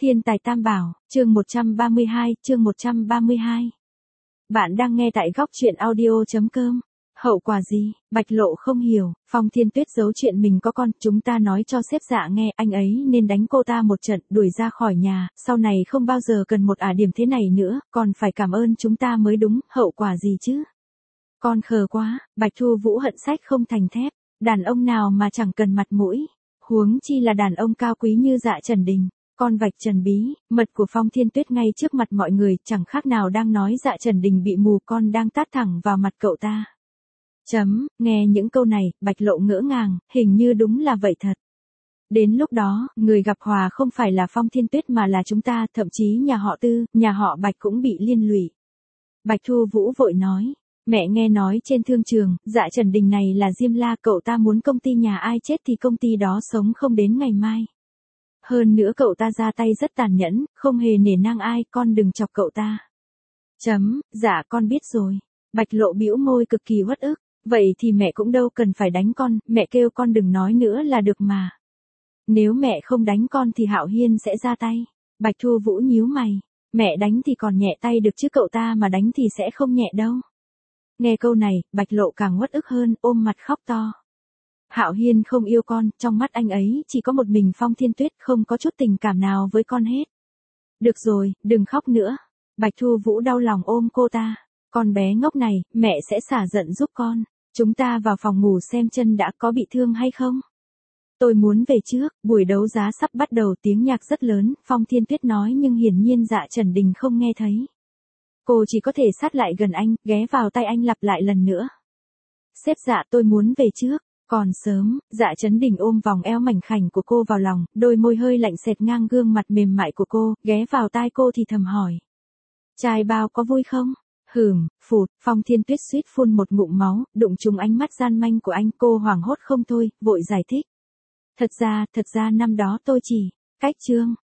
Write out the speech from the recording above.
Thiên tài tam bảo, chương 132. Bạn đang nghe tại góc truyện audio.com. Hậu quả gì? Bạch Lộ không hiểu, Phong Thiên Tuyết giấu chuyện mình có con, chúng ta nói cho sếp Dạ nghe, anh ấy nên đánh cô ta một trận, đuổi ra khỏi nhà, sau này không bao giờ cần một điểm thế này nữa, còn phải cảm ơn chúng ta mới đúng, hậu quả gì chứ? Con khờ quá, Bạch Thu Vũ hận sách không thành thép, đàn ông nào mà chẳng cần mặt mũi, huống chi là đàn ông cao quý như Dạ Trần Đình. Con vạch trần bí mật của Phong Thiên Tuyết ngay trước mặt mọi người, chẳng khác nào đang nói Dạ Trần Đình bị mù, con đang tát thẳng vào mặt cậu ta. Nghe những câu này, Bạch Lộ ngỡ ngàng, hình như đúng là vậy thật. Đến lúc đó, người gặp hòa không phải là Phong Thiên Tuyết mà là chúng ta, thậm chí nhà họ Tư, nhà họ Bạch cũng bị liên lụy. Bạch Thu Vũ vội nói, mẹ nghe nói trên thương trường, Dạ Trần Đình này là Diêm La, cậu ta muốn công ty nhà ai chết thì công ty đó sống không đến ngày mai. Hơn nữa cậu ta ra tay rất tàn nhẫn, không hề nể nang ai, con đừng chọc cậu ta. Dạ con biết rồi. Bạch Lộ bĩu môi cực kỳ uất ức, vậy thì mẹ cũng đâu cần phải đánh con, mẹ kêu con đừng nói nữa là được mà. Nếu mẹ không đánh con thì Hạo Hiên sẽ ra tay. Bạch Thu Vũ nhíu mày, mẹ đánh thì còn nhẹ tay được chứ cậu ta mà đánh thì sẽ không nhẹ đâu. Nghe câu này, Bạch Lộ càng uất ức hơn, ôm mặt khóc to. Hạo Hiên không yêu con, trong mắt anh ấy chỉ có một mình Phong Thiên Tuyết, không có chút tình cảm nào với con hết. Được rồi, đừng khóc nữa. Bạch Thu Vũ đau lòng ôm cô ta. Con bé ngốc này, mẹ sẽ xả giận giúp con. Chúng ta vào phòng ngủ xem chân đã có bị thương hay không. Tôi muốn về trước, buổi đấu giá sắp bắt đầu, tiếng nhạc rất lớn, Phong Thiên Tuyết nói nhưng hiển nhiên Dạ Trần Đình không nghe thấy. Cô chỉ có thể sát lại gần anh, ghé vào tay anh lặp lại lần nữa. Sếp Dạ, tôi muốn về trước. Còn sớm, Dạ Trần Đình ôm vòng eo mảnh khảnh của cô vào lòng, đôi môi hơi lạnh xẹt ngang gương mặt mềm mại của cô, ghé vào tai cô thì thầm hỏi. Trai bao có vui không? Phụt, Phong Thiên Tuyết suýt phun một ngụm máu, đụng trúng ánh mắt gian manh của anh, cô hoảng hốt không thôi, vội giải thích. Thật ra năm đó tôi chỉ, cách chương.